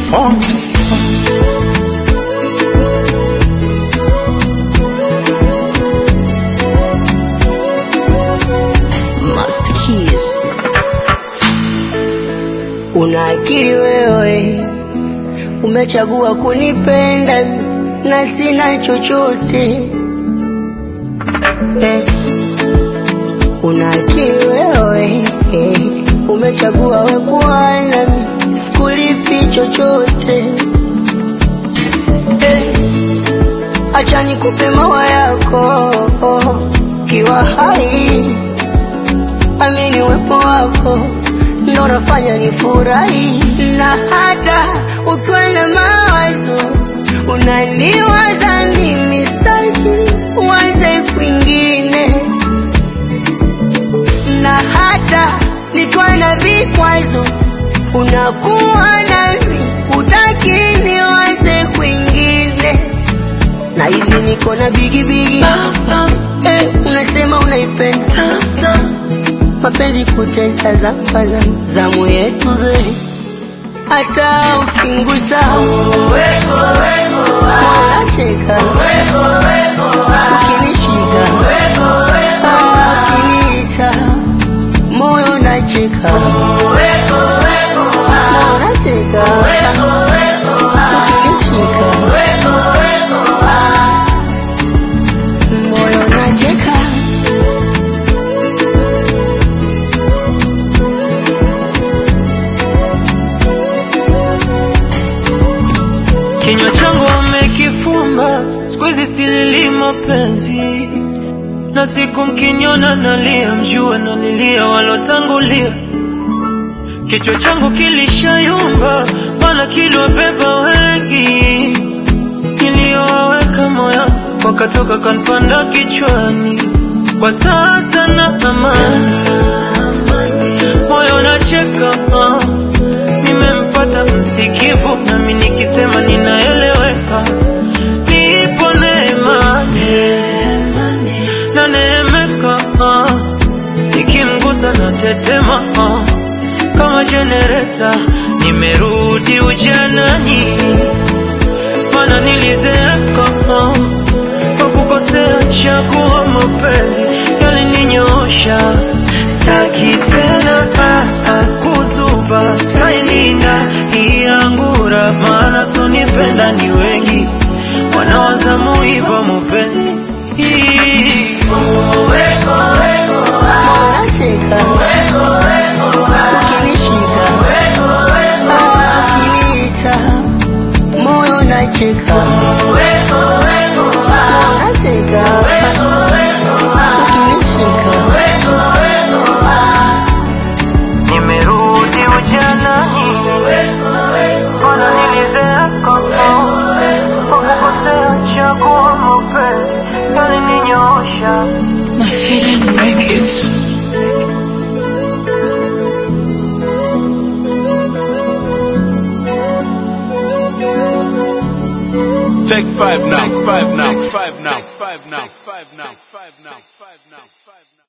Master Keys. Una akili wewe, umechagua kunipenda na sina chochote. Una akili wewe, umechagua we kuwa nami, sikulipi chochote. Acha nikupe maua yako kiwa hai, amini wepo wako ndo nafanya nifurahi, na hata ukiwa na mawazo unaniwaza mimi, sitaki uanze kwingine, na hata nikiwa na vikwazo unakuwa nami, hutaki nianze kwingine. Na hivi niko na bigi unasema unaipenda mapenzi kutesa zamu yetu hata ukingusa moyo cheka, ukinishika ukiniita moyo nacheka, moyo nacheka, ukinishika moyo nacheka. Kinywa changu wamekifumba, siku hizi silili mapenzi, na siku mkiniona nalia, mjue nalilia walotangulia. Kichwa changu kilishayumba, maana kiliwabeba wengi, niliowaweka moyoni wakatoka kanipanda kichwani. Kwa sasa na amani, moyo unacheka, nimempata msikivu, nami nikisema ninaeleweka. Nipo neema na neemeka, nikimgusa na tetema kama jenereta. Nimerudi ujanani, mana nilizeeka kwa kukosea. Chagua mapenzi yalininyoosha, staki tena kuzuba. Tailinda hii angura, maana sonipenda ni wengi, wanawazamu hivyo mapenzi. Unacheka, ukinishika, ukiniita, moyo nacheka, unacheka, ukinishika. Nimerudi ujanani, mana nilizeeka kwa kukosea. Chagua mapenzi yalininyoosha. My feeling records. Take 5 now.